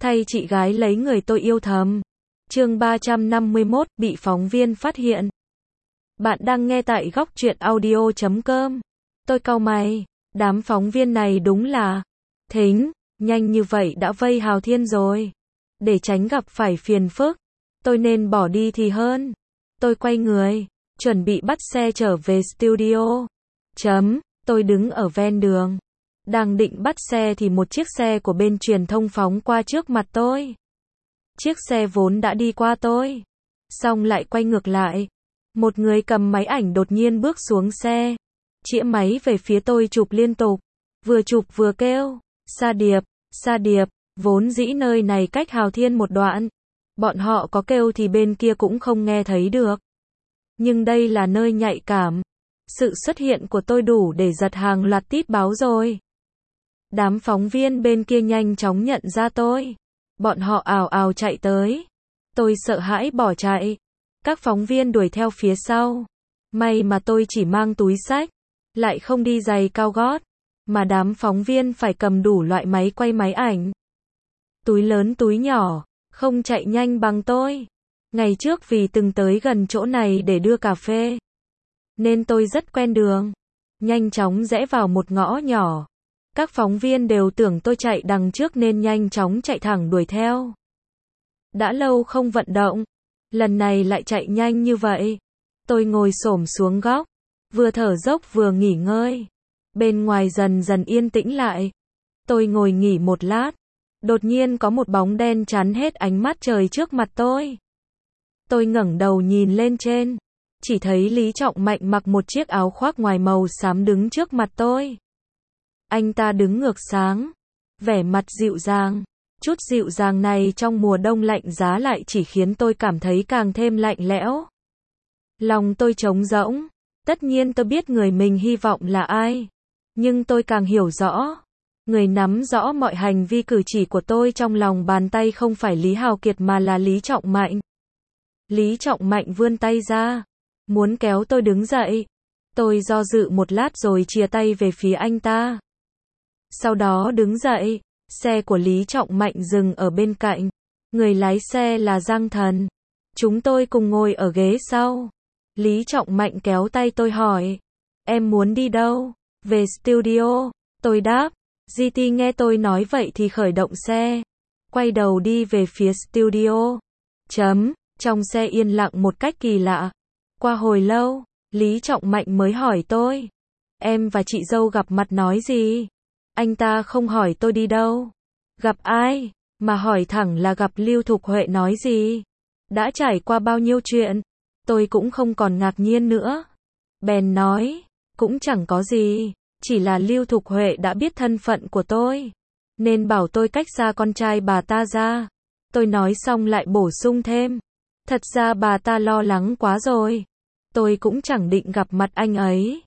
thay chị gái lấy người tôi yêu thầm. Chương 351, bị phóng viên phát hiện. Bạn đang nghe tại góc truyện audio.com. Tôi cau mày, đám phóng viên này đúng là thính, nhanh như vậy đã vây Hào Thiên rồi. Để tránh gặp phải phiền phức, tôi nên bỏ đi thì hơn. Tôi quay người, chuẩn bị bắt xe trở về studio. Tôi đứng ở ven đường. Đang định bắt xe thì một chiếc xe của bên truyền thông phóng qua trước mặt tôi. Chiếc xe vốn đã đi qua tôi, xong lại quay ngược lại. Một người cầm máy ảnh đột nhiên bước xuống xe, chĩa máy về phía tôi chụp liên tục. Vừa chụp vừa kêu, Sa Điệp, vốn dĩ nơi này cách Hào Thiên một đoạn. Bọn họ có kêu thì bên kia cũng không nghe thấy được. Nhưng đây là nơi nhạy cảm. Sự xuất hiện của tôi đủ để giật hàng loạt tít báo rồi. Đám phóng viên bên kia nhanh chóng nhận ra tôi. Bọn họ ào ào chạy tới. Tôi sợ hãi bỏ chạy. Các phóng viên đuổi theo phía sau. May mà tôi chỉ mang túi xách, lại không đi giày cao gót. Mà đám phóng viên phải cầm đủ loại máy quay máy ảnh. Túi lớn túi nhỏ, không chạy nhanh bằng tôi. Ngày trước vì từng tới gần chỗ này để đưa cà phê, nên tôi rất quen đường. Nhanh chóng rẽ vào một ngõ nhỏ. Các phóng viên đều tưởng tôi chạy đằng trước nên nhanh chóng chạy thẳng đuổi theo. Đã lâu không vận động, lần này lại chạy nhanh như vậy. Tôi ngồi xổm xuống góc, vừa thở dốc vừa nghỉ ngơi. Bên ngoài dần dần yên tĩnh lại. Tôi ngồi nghỉ một lát, đột nhiên có một bóng đen chắn hết ánh mắt trời trước mặt tôi. Tôi ngẩng đầu nhìn lên trên, chỉ thấy Lý Trọng Mạnh mặc một chiếc áo khoác ngoài màu xám đứng trước mặt tôi. Anh ta đứng ngược sáng, vẻ mặt dịu dàng. Chút dịu dàng này trong mùa đông lạnh giá lại chỉ khiến tôi cảm thấy càng thêm lạnh lẽo. Lòng tôi trống rỗng. Tất nhiên tôi biết người mình hy vọng là ai. Nhưng tôi càng hiểu rõ. Người nắm rõ mọi hành vi cử chỉ của tôi trong lòng bàn tay không phải Lý Hào Kiệt mà là Lý Trọng Mạnh. Lý Trọng Mạnh vươn tay ra, muốn kéo tôi đứng dậy. Tôi do dự một lát rồi chìa tay về phía anh ta. Sau đó đứng dậy, xe của Lý Trọng Mạnh dừng ở bên cạnh. Người lái xe là Giang Thần. Chúng tôi cùng ngồi ở ghế sau. Lý Trọng Mạnh kéo tay tôi hỏi, em muốn đi đâu? Về studio. Tôi đáp. GT nghe tôi nói vậy thì khởi động xe, quay đầu đi về phía studio. Trong xe yên lặng một cách kỳ lạ. Qua hồi lâu, Lý Trọng Mạnh mới hỏi tôi, em và chị dâu gặp mặt nói gì? Anh ta không hỏi tôi đi đâu, gặp ai, mà hỏi thẳng là gặp Lưu Thục Huệ nói gì. Đã trải qua bao nhiêu chuyện, tôi cũng không còn ngạc nhiên nữa. Bèn nói, cũng chẳng có gì, chỉ là Lưu Thục Huệ đã biết thân phận của tôi, nên bảo tôi cách xa con trai bà ta ra. Tôi nói xong lại bổ sung thêm, thật ra bà ta lo lắng quá rồi. Tôi cũng chẳng định gặp mặt anh ấy.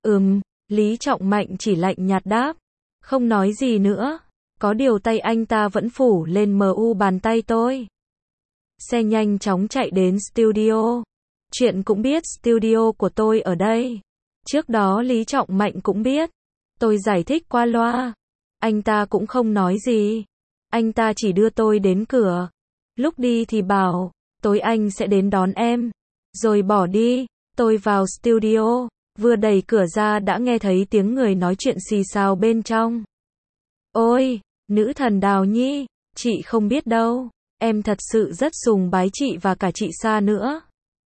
Lý Trọng Mạnh chỉ lạnh nhạt đáp, không nói gì nữa. Có điều tay anh ta vẫn phủ lên mu bàn tay tôi. Xe nhanh chóng chạy đến studio. Chuyện cũng biết studio của tôi ở đây. Trước đó Lý Trọng Mạnh cũng biết. Tôi giải thích qua loa. Anh ta cũng không nói gì. Anh ta chỉ đưa tôi đến cửa. Lúc đi thì bảo, tối anh sẽ đến đón em. Rồi bỏ đi. Tôi vào studio. Vừa đẩy cửa ra đã nghe thấy tiếng người nói chuyện xì xào bên trong. Ôi, nữ thần Đào Nhi, chị không biết đâu. Em thật sự rất sùng bái chị và cả chị Sa nữa.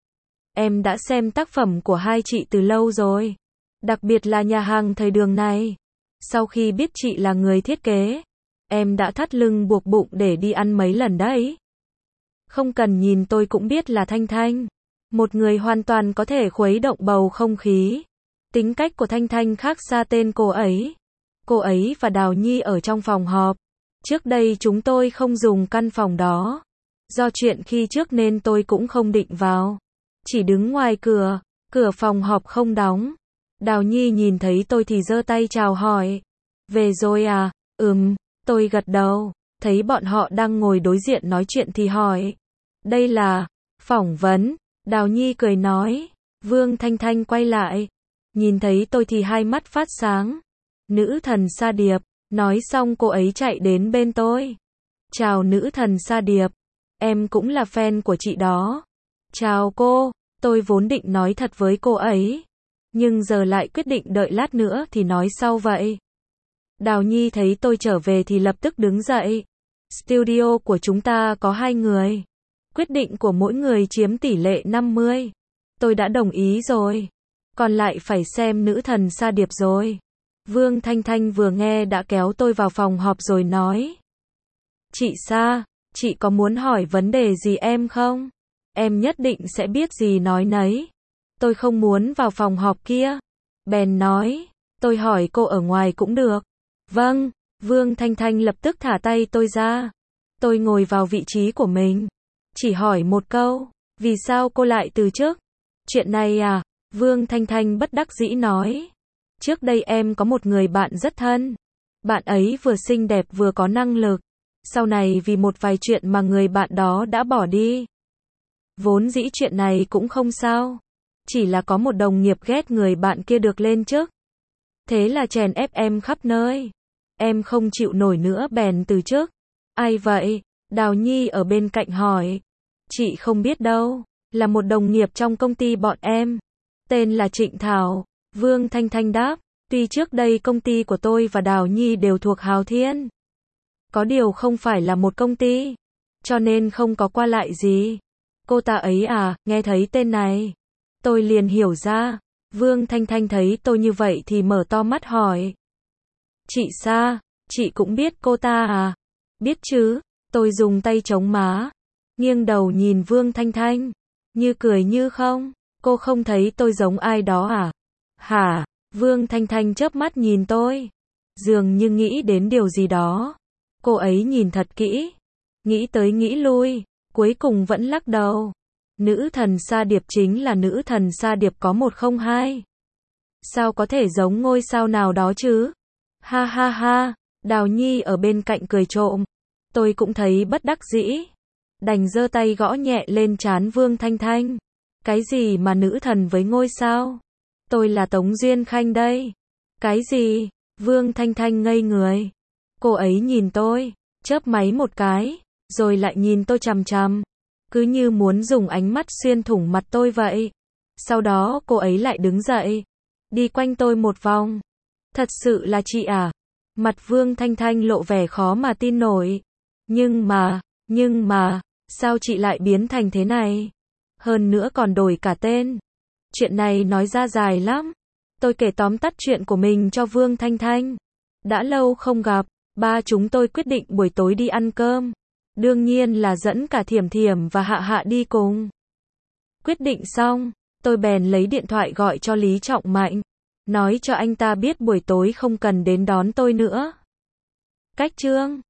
Em đã xem tác phẩm của hai chị từ lâu rồi. Đặc biệt là nhà hàng thời đường này. Sau khi biết chị là người thiết kế, em đã thắt lưng buộc bụng để đi ăn mấy lần đấy. Không cần nhìn tôi cũng biết là Thanh Thanh. Một người hoàn toàn có thể khuấy động bầu không khí. Tính cách của Thanh Thanh khác xa tên cô ấy. Cô ấy và Đào Nhi ở trong phòng họp. Trước đây chúng tôi không dùng căn phòng đó. Do chuyện khi trước nên tôi cũng không định vào. Chỉ đứng ngoài cửa, cửa phòng họp không đóng. Đào Nhi nhìn thấy tôi thì giơ tay chào hỏi. Về rồi à? Tôi gật đầu. Thấy bọn họ đang ngồi đối diện nói chuyện thì hỏi. Đây là phỏng vấn. Đào Nhi cười nói. Vương Thanh Thanh quay lại. Nhìn thấy tôi thì hai mắt phát sáng. Nữ thần Sa Điệp. Nói xong cô ấy chạy đến bên tôi. Chào nữ thần Sa Điệp. Em cũng là fan của chị đó. Chào cô. Tôi vốn định nói thật với cô ấy. Nhưng giờ lại quyết định đợi lát nữa thì nói sau vậy. Đào Nhi thấy tôi trở về thì lập tức đứng dậy. Studio của chúng ta có 2 người. Quyết định của mỗi người chiếm tỷ lệ 50. Tôi đã đồng ý rồi. Còn lại phải xem nữ thần Sa Điệp rồi. Vương Thanh Thanh vừa nghe đã kéo tôi vào phòng họp rồi nói. Chị Sa, chị có muốn hỏi vấn đề gì em không? Em nhất định sẽ biết gì nói nấy. Tôi không muốn vào phòng họp kia. Bèn nói, tôi hỏi cô ở ngoài cũng được. Vâng, Vương Thanh Thanh lập tức thả tay tôi ra. Tôi ngồi vào vị trí của mình. Chỉ hỏi một câu, vì sao cô lại từ chức? Chuyện này à? Vương Thanh Thanh bất đắc dĩ nói. Trước đây em có một người bạn rất thân. Bạn ấy vừa xinh đẹp vừa có năng lực. Sau này vì một vài chuyện mà người bạn đó đã bỏ đi. Vốn dĩ chuyện này cũng không sao. Chỉ là có một đồng nghiệp ghét người bạn kia được lên chức. Thế là chèn ép em khắp nơi. Em không chịu nổi nữa bèn từ chức. Ai vậy? Đào Nhi ở bên cạnh hỏi. Chị không biết đâu. Là một đồng nghiệp trong công ty bọn em. Tên là Trịnh Thảo. Vương Thanh Thanh đáp. Tuy trước đây công ty của tôi và Đào Nhi đều thuộc Hào Thiên. Có điều không phải là một công ty. Cho nên không có qua lại gì. Cô ta ấy à, nghe thấy tên này. Tôi liền hiểu ra. Vương Thanh Thanh thấy tôi như vậy thì mở to mắt hỏi. Chị Sa, chị cũng biết cô ta à? Biết chứ, tôi dùng tay chống má. Nghiêng đầu nhìn Vương Thanh Thanh. Như cười như không. Cô không thấy tôi giống ai đó à? Hả? Vương Thanh Thanh chớp mắt nhìn tôi. Dường như nghĩ đến điều gì đó. Cô ấy nhìn thật kỹ. Nghĩ tới nghĩ lui. Cuối cùng vẫn lắc đầu. Nữ thần Sa Điệp chính là nữ thần Sa Điệp có 102. Sao có thể giống ngôi sao nào đó chứ? Ha ha ha. Đào Nhi ở bên cạnh cười trộm. Tôi cũng thấy bất đắc dĩ. Đành giơ tay gõ nhẹ lên trán Vương Thanh Thanh. Cái gì mà nữ thần với ngôi sao? Tôi là Tống Duyên Khanh đây. Cái gì? Vương Thanh Thanh ngây người. Cô ấy nhìn tôi, chớp máy một cái, rồi lại nhìn tôi chằm chằm. Cứ như muốn dùng ánh mắt xuyên thủng mặt tôi vậy. Sau đó cô ấy lại đứng dậy. Đi quanh tôi một vòng. Thật sự là chị à? Mặt Vương Thanh Thanh lộ vẻ khó mà tin nổi. Nhưng mà, sao chị lại biến thành thế này? Hơn nữa còn đổi cả tên. Chuyện này nói ra dài lắm. Tôi kể tóm tắt chuyện của mình cho Vương Thanh Thanh. Đã lâu không gặp, ba chúng tôi quyết định buổi tối đi ăn cơm. Đương nhiên là dẫn cả Thiểm Thiểm và Hạ Hạ đi cùng. Quyết định xong, tôi bèn lấy điện thoại gọi cho Lý Trọng Mạnh. Nói cho anh ta biết buổi tối không cần đến đón tôi nữa. Cách chương